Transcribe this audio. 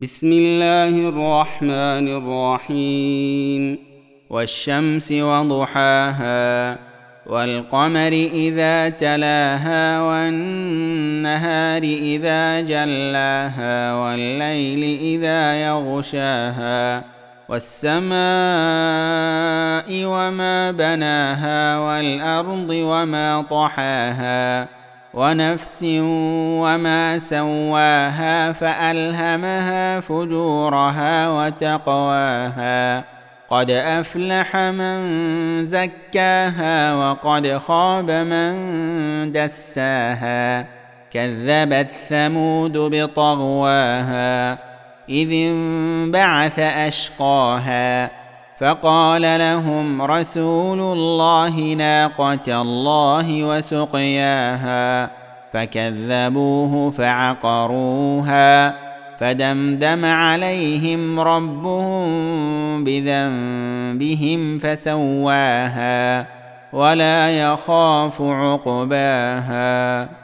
بسم الله الرحمن الرحيم والشمس وضحاها والقمر إذا تلاها والنهار إذا جلاها والليل إذا يغشاها والسماء وما بناها والأرض وما طحاها ونفس وما سواها فألهمها فجورها وتقواها قد أفلح من زكاها وقد خاب من دساها كذبت ثمود بطغواها إذ انبعث أشقاها فقال لهم رسول الله ناقة الله وسقياها فكذبوه فعقروها فدمدم عليهم ربهم بذنبهم فسواها ولا يخاف عقباها.